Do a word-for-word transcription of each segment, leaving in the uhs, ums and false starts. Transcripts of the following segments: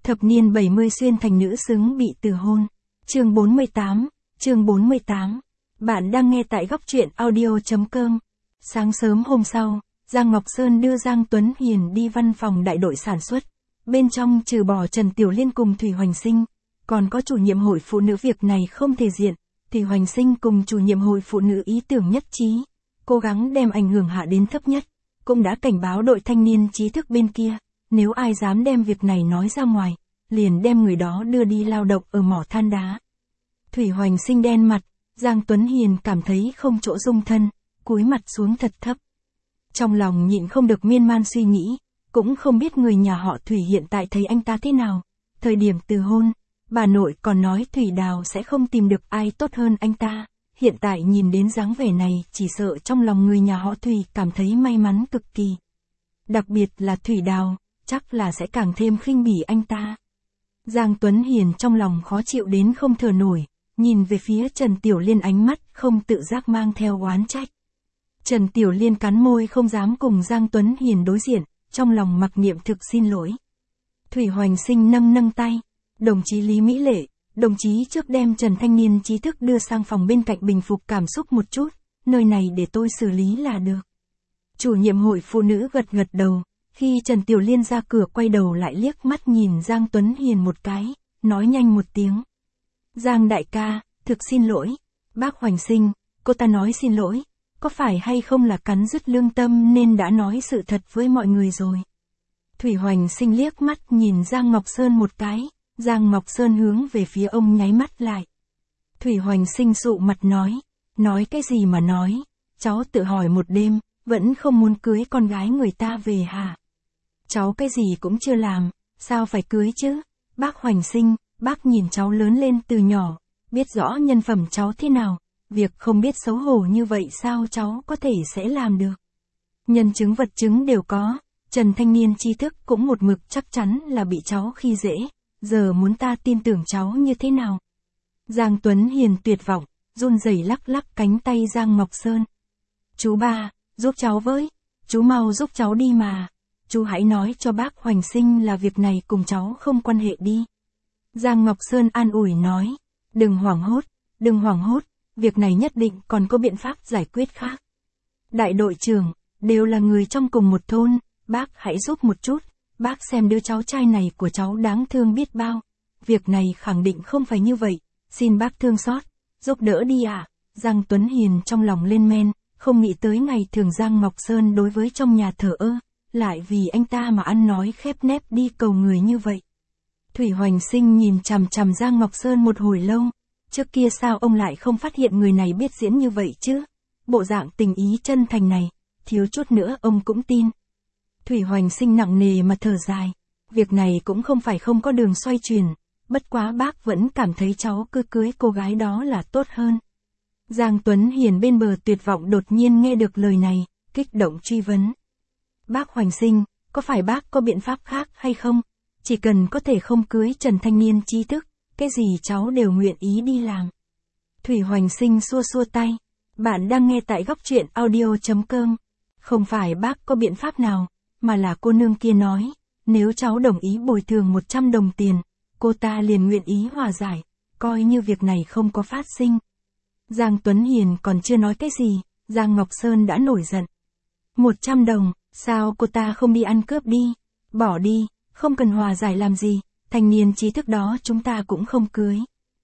Thập niên bảy mươi xuyên thành nữ xứng bị từ hôn. Chương bốn mươi tám, chương bốn mươi tám. Bạn đang nghe tại góc truyện audio chấm com. Sáng sớm hôm sau, Giang Ngọc Sơn đưa Giang Tuấn Hiền đi văn phòng đại đội sản xuất. Bên trong trừ bỏ Trần Tiểu Liên cùng Thủy Hoành Sinh, còn có chủ nhiệm hội phụ nữ việc này không thể diện. Thủy Hoành Sinh cùng chủ nhiệm hội phụ nữ ý tưởng nhất trí, cố gắng đem ảnh hưởng hạ đến thấp nhất, cũng đã cảnh báo đội thanh niên trí thức bên kia, nếu ai dám đem việc này nói ra ngoài, liền đem người đó đưa đi lao động ở mỏ than đá. Thủy Hoành Sinh đen mặt, Giang Tuấn Hiền cảm thấy không chỗ dung thân, cúi mặt xuống thật thấp. Trong lòng nhịn không được miên man suy nghĩ, cũng không biết người nhà họ Thủy hiện tại thấy anh ta thế nào. Thời điểm từ hôn, bà nội còn nói Thủy Đào sẽ không tìm được ai tốt hơn anh ta. Hiện tại nhìn đến dáng vẻ này, chỉ sợ trong lòng người nhà họ Thủy cảm thấy may mắn cực kỳ. Đặc biệt là Thủy Đào, chắc là sẽ càng thêm khinh bỉ anh ta. Giang Tuấn Hiền trong lòng khó chịu đến không thở nổi, nhìn về phía Trần Tiểu Liên ánh mắt không tự giác mang theo oán trách. Trần Tiểu Liên cắn môi không dám cùng Giang Tuấn Hiền đối diện, trong lòng mặc niệm thực xin lỗi. Thủy Hoành Sinh nâng nâng tay, đồng chí Lý Mỹ Lệ, đồng chí trước đem Trần thanh niên trí thức đưa sang phòng bên cạnh bình phục cảm xúc một chút, nơi này để tôi xử lý là được. Chủ nhiệm hội phụ nữ gật gật đầu, khi Trần Tiểu Liên ra cửa quay đầu lại liếc mắt nhìn Giang Tuấn Hiền một cái, nói nhanh một tiếng. Giang đại ca, thực xin lỗi. Bác Hoành Sinh, cô ta nói xin lỗi, có phải hay không là cắn rứt lương tâm nên đã nói sự thật với mọi người rồi. Thủy Hoành Sinh liếc mắt nhìn Giang Ngọc Sơn một cái, Giang Ngọc Sơn hướng về phía ông nháy mắt lại. Thủy Hoành Sinh sụ mặt nói, nói cái gì mà nói, cháu tự hỏi một đêm, vẫn không muốn cưới con gái người ta về hả? Cháu cái gì cũng chưa làm, sao phải cưới chứ? Bác Hoành Sinh, bác nhìn cháu lớn lên từ nhỏ, biết rõ nhân phẩm cháu thế nào, việc không biết xấu hổ như vậy sao cháu có thể sẽ làm được? Nhân chứng vật chứng đều có, Trần thanh niên trí thức cũng một mực chắc chắn là bị cháu khi dễ, giờ muốn ta tin tưởng cháu như thế nào? Giang Tuấn Hiền tuyệt vọng, run rẩy lắc lắc cánh tay Giang Ngọc Sơn. Chú ba, giúp cháu với, chú mau giúp cháu đi mà, chú hãy nói cho bác Hoành Sinh là việc này cùng cháu không quan hệ đi. Giang Ngọc Sơn an ủi nói, đừng hoảng hốt, đừng hoảng hốt, việc này nhất định còn có biện pháp giải quyết khác. Đại đội trưởng, đều là người trong cùng một thôn, bác hãy giúp một chút, bác xem đứa cháu trai này của cháu đáng thương biết bao. Việc này khẳng định không phải như vậy, xin bác thương xót, giúp đỡ đi ạ. À. Giang Tuấn Hiền trong lòng lên men, không nghĩ tới ngày thường Giang Ngọc Sơn đối với trong nhà thờ ơ, lại vì anh ta mà ăn nói khép nép đi cầu người như vậy. Thủy Hoành Sinh nhìn chằm chằm Giang Ngọc Sơn một hồi lâu, trước kia sao ông lại không phát hiện người này biết diễn như vậy chứ? Bộ dạng tình ý chân thành này, thiếu chút nữa ông cũng tin. Thủy Hoành Sinh nặng nề mà thở dài, việc này cũng không phải không có đường xoay chuyển, bất quá bác vẫn cảm thấy cháu cứ cưới cô gái đó là tốt hơn. Giang Tuấn Hiền bên bờ tuyệt vọng đột nhiên nghe được lời này, kích động truy vấn. Bác Hoành Sinh, có phải bác có biện pháp khác hay không? Chỉ cần có thể không cưới Trần thanh niên trí thức, cái gì cháu đều nguyện ý đi làm. Thủy Hoành Sinh xua xua tay, bạn đang nghe tại góc truyện audio chấm com. Không phải bác có biện pháp nào, mà là cô nương kia nói, nếu cháu đồng ý bồi thường một trăm đồng tiền, cô ta liền nguyện ý hòa giải, coi như việc này không có phát sinh. Giang Tuấn Hiền còn chưa nói cái gì, Giang Ngọc Sơn đã nổi giận. một trăm đồng, sao cô ta không đi ăn cướp đi, bỏ đi, không cần hòa giải làm gì, thanh niên trí thức đó chúng ta cũng không cưới.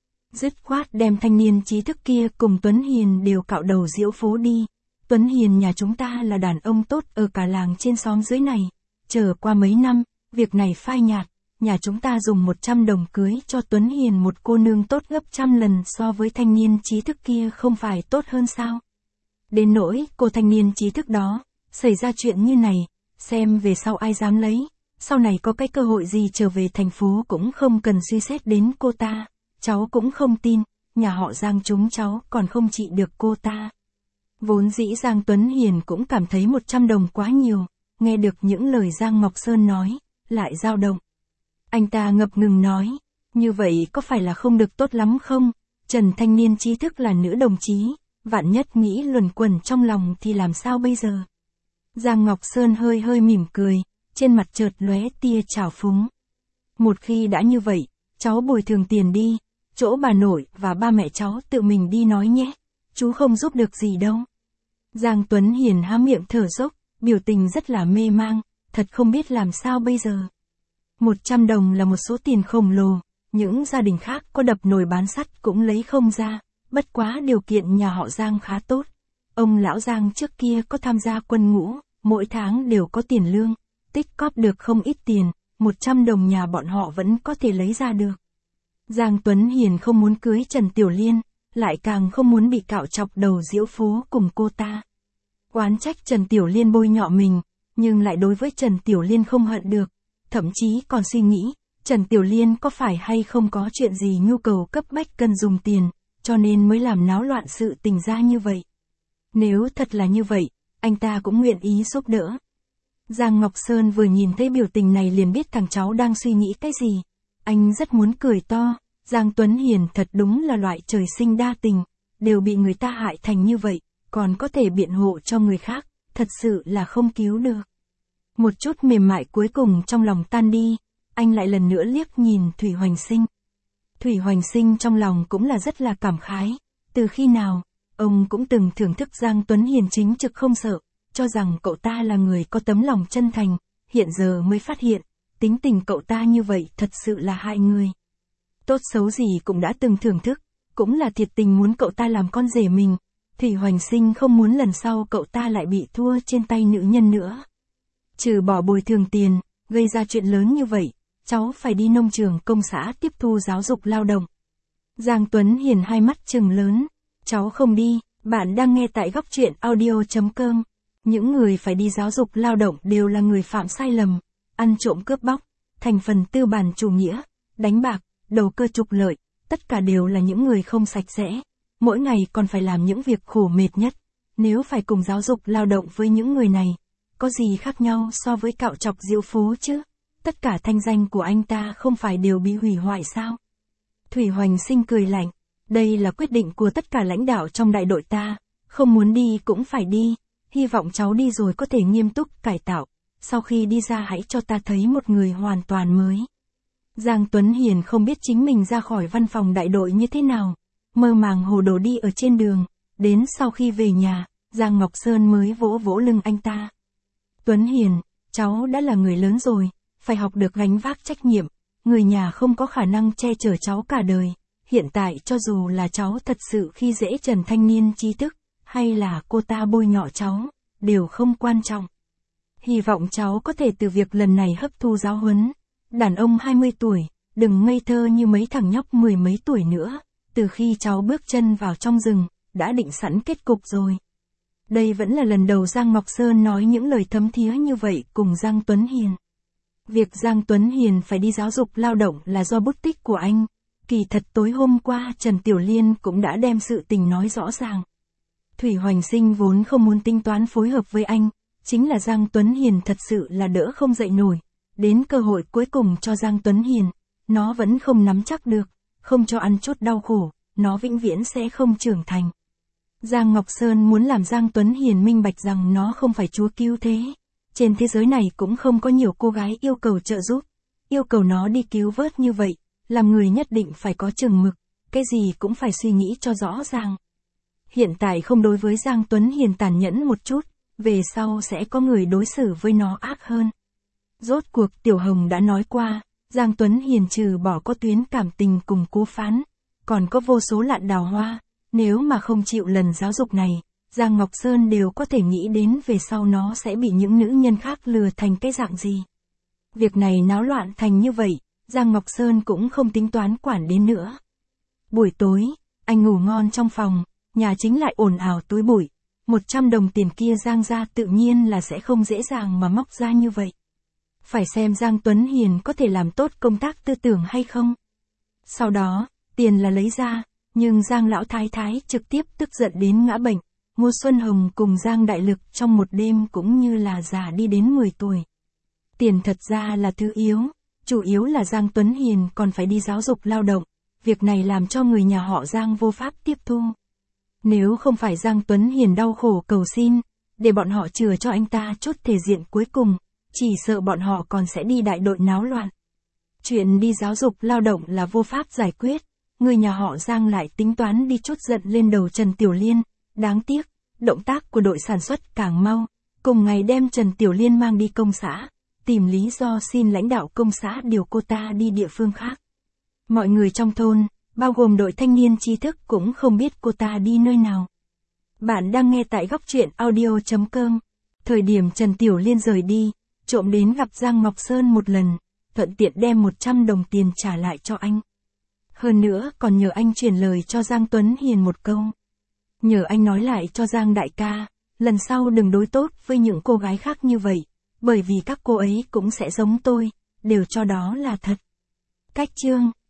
Dứt khoát đem thanh niên trí thức kia cùng Tuấn Hiền đều cạo đầu diễu phố đi. Tuấn Hiền nhà chúng ta là đàn ông tốt ở cả làng trên xóm dưới này, chờ qua mấy năm, việc này phai nhạt, nhà chúng ta dùng một trăm đồng cưới cho Tuấn Hiền một cô nương tốt gấp trăm lần so với thanh niên trí thức kia không phải tốt hơn sao? Đến nỗi cô thanh niên trí thức đó, xảy ra chuyện như này, xem về sau ai dám lấy, sau này có cái cơ hội gì trở về thành phố cũng không cần suy xét đến cô ta, cháu cũng không tin, nhà họ Giang chúng cháu còn không trị được cô ta. Vốn dĩ Giang Tuấn Hiền cũng cảm thấy một trăm đồng quá nhiều, nghe được những lời Giang Ngọc Sơn nói, lại dao động. Anh ta ngập ngừng nói, như vậy có phải là không được tốt lắm không? Trần thanh niên trí thức là nữ đồng chí, vạn nhất nghĩ luẩn quẩn trong lòng thì làm sao bây giờ? Giang Ngọc Sơn hơi hơi mỉm cười, trên mặt chợt lóe tia trào phúng. Một khi đã như vậy, cháu bồi thường tiền đi, chỗ bà nội và ba mẹ cháu tự mình đi nói nhé, chú không giúp được gì đâu. Giang Tuấn Hiền há miệng thở dốc, biểu tình rất là mê mang, thật không biết làm sao bây giờ. một trăm đồng là một số tiền khổng lồ, những gia đình khác có đập nồi bán sắt cũng lấy không ra, bất quá điều kiện nhà họ Giang khá tốt. Ông lão Giang trước kia có tham gia quân ngũ, mỗi tháng đều có tiền lương, tích cóp được không ít tiền, một trăm đồng nhà bọn họ vẫn có thể lấy ra được. Giang Tuấn Hiền không muốn cưới Trần Tiểu Liên, lại càng không muốn bị cạo chọc đầu diễu phố cùng cô ta. Oán trách Trần Tiểu Liên bôi nhọ mình, nhưng lại đối với Trần Tiểu Liên không hận được, thậm chí còn suy nghĩ, Trần Tiểu Liên có phải hay không có chuyện gì nhu cầu cấp bách cần dùng tiền, cho nên mới làm náo loạn sự tình ra như vậy. Nếu thật là như vậy, anh ta cũng nguyện ý giúp đỡ. Giang Ngọc Sơn vừa nhìn thấy biểu tình này liền biết thằng cháu đang suy nghĩ cái gì. Anh rất muốn cười to, Giang Tuấn Hiền thật đúng là loại trời sinh đa tình, đều bị người ta hại thành như vậy, còn có thể biện hộ cho người khác, thật sự là không cứu được. Một chút mềm mại cuối cùng trong lòng tan đi, anh lại lần nữa liếc nhìn Thủy Hoành Sinh. Thủy Hoành Sinh trong lòng cũng là rất là cảm khái, từ khi nào, ông cũng từng thưởng thức Giang Tuấn Hiền chính trực không sợ, cho rằng cậu ta là người có tấm lòng chân thành, hiện giờ mới phát hiện, tính tình cậu ta như vậy thật sự là hại người. Tốt xấu gì cũng đã từng thưởng thức, cũng là thiệt tình muốn cậu ta làm con rể mình, Thủy Hoành Sinh không muốn lần sau cậu ta lại bị thua trên tay nữ nhân nữa. Trừ bỏ bồi thường tiền, gây ra chuyện lớn như vậy, cháu phải đi nông trường công xã tiếp thu giáo dục lao động. Giang Tuấn Hiền hai mắt trừng lớn, cháu không đi, bạn đang nghe tại góc truyện audio chấm com. Những người phải đi giáo dục lao động đều là người phạm sai lầm, ăn trộm cướp bóc, thành phần tư bản chủ nghĩa, đánh bạc, đầu cơ trục lợi, tất cả đều là những người không sạch sẽ, mỗi ngày còn phải làm những việc khổ mệt nhất. Nếu phải cùng giáo dục lao động với những người này, có gì khác nhau so với cạo chọc diễu phố chứ? Tất cả thanh danh của anh ta không phải đều bị hủy hoại sao? Thủy Hoành Sinh cười lạnh, đây là quyết định của tất cả lãnh đạo trong đại đội ta, không muốn đi cũng phải đi, hy vọng cháu đi rồi có thể nghiêm túc cải tạo, sau khi đi ra hãy cho ta thấy một người hoàn toàn mới. Giang Tuấn Hiền không biết chính mình ra khỏi văn phòng đại đội như thế nào, mơ màng hồ đồ đi ở trên đường, đến sau khi về nhà, Giang Ngọc Sơn mới vỗ vỗ lưng anh ta. Tuấn Hiền, cháu đã là người lớn rồi, phải học được gánh vác trách nhiệm, người nhà không có khả năng che chở cháu cả đời, hiện tại cho dù là cháu thật sự khi dễ Trần thanh niên trí thức, hay là cô ta bôi nhọ cháu, đều không quan trọng. Hy vọng cháu có thể từ việc lần này hấp thu giáo huấn. Đàn ông hai mươi tuổi, đừng ngây thơ như mấy thằng nhóc mười mấy tuổi nữa, từ khi cháu bước chân vào trong rừng, đã định sẵn kết cục rồi. Đây vẫn là lần đầu Giang Ngọc Sơn nói những lời thấm thía như vậy cùng Giang Tuấn Hiền. Việc Giang Tuấn Hiền phải đi giáo dục lao động là do bút tích của anh, kỳ thật tối hôm qua Trần Tiểu Liên cũng đã đem sự tình nói rõ ràng. Thủy Hoành Sinh vốn không muốn tính toán phối hợp với anh, chính là Giang Tuấn Hiền thật sự là đỡ không dậy nổi. Đến cơ hội cuối cùng cho Giang Tuấn Hiền, nó vẫn không nắm chắc được, không cho ăn chút đau khổ, nó vĩnh viễn sẽ không trưởng thành. Giang Ngọc Sơn muốn làm Giang Tuấn Hiền minh bạch rằng nó không phải chúa cứu thế. Trên thế giới này cũng không có nhiều cô gái yêu cầu trợ giúp, yêu cầu nó đi cứu vớt như vậy, làm người nhất định phải có chừng mực, cái gì cũng phải suy nghĩ cho rõ ràng. Hiện tại không đối với Giang Tuấn Hiền tàn nhẫn một chút, về sau sẽ có người đối xử với nó ác hơn. Rốt cuộc Tiểu Hồng đã nói qua, Giang Tuấn Hiền trừ bỏ có tuyến cảm tình cùng Cố Phán, còn có vô số lạn đào hoa, nếu mà không chịu lần giáo dục này, Giang Ngọc Sơn đều có thể nghĩ đến về sau nó sẽ bị những nữ nhân khác lừa thành cái dạng gì. Việc này náo loạn thành như vậy, Giang Ngọc Sơn cũng không tính toán quản đến nữa. Buổi tối, anh ngủ ngon trong phòng, nhà chính lại ồn ào túi bụi, một trăm đồng tiền kia Giang ra tự nhiên là sẽ không dễ dàng mà móc ra như vậy. Phải xem Giang Tuấn Hiền có thể làm tốt công tác tư tưởng hay không. Sau đó, tiền là lấy ra, nhưng Giang Lão Thái Thái trực tiếp tức giận đến ngã bệnh. Ngô Xuân Hồng cùng Giang Đại Lực trong một đêm cũng như là già đi đến mười tuổi. Tiền thật ra là thứ yếu, chủ yếu là Giang Tuấn Hiền còn phải đi giáo dục lao động, việc này làm cho người nhà họ Giang vô pháp tiếp thu. Nếu không phải Giang Tuấn Hiền đau khổ cầu xin, để bọn họ chừa cho anh ta chút thể diện cuối cùng, chỉ sợ bọn họ còn sẽ đi đại đội náo loạn. Chuyện đi giáo dục lao động là vô pháp giải quyết. Người nhà họ Giang lại tính toán đi trút giận lên đầu Trần Tiểu Liên. Đáng tiếc, động tác của đội sản xuất càng mau. Cùng ngày đem Trần Tiểu Liên mang đi công xã, tìm lý do xin lãnh đạo công xã điều cô ta đi địa phương khác. Mọi người trong thôn, bao gồm đội thanh niên trí thức cũng không biết cô ta đi nơi nào. Bạn đang nghe tại góc truyện audio chấm com. Thời điểm Trần Tiểu Liên rời đi, trộm đến gặp Giang Ngọc Sơn một lần, thuận tiện đem một trăm đồng tiền trả lại cho anh. Hơn nữa còn nhờ anh truyền lời cho Giang Tuấn Hiền một câu. Nhờ anh nói lại cho Giang đại ca, lần sau đừng đối tốt với những cô gái khác như vậy, bởi vì các cô ấy cũng sẽ giống tôi, đều cho đó là thật. Cách chương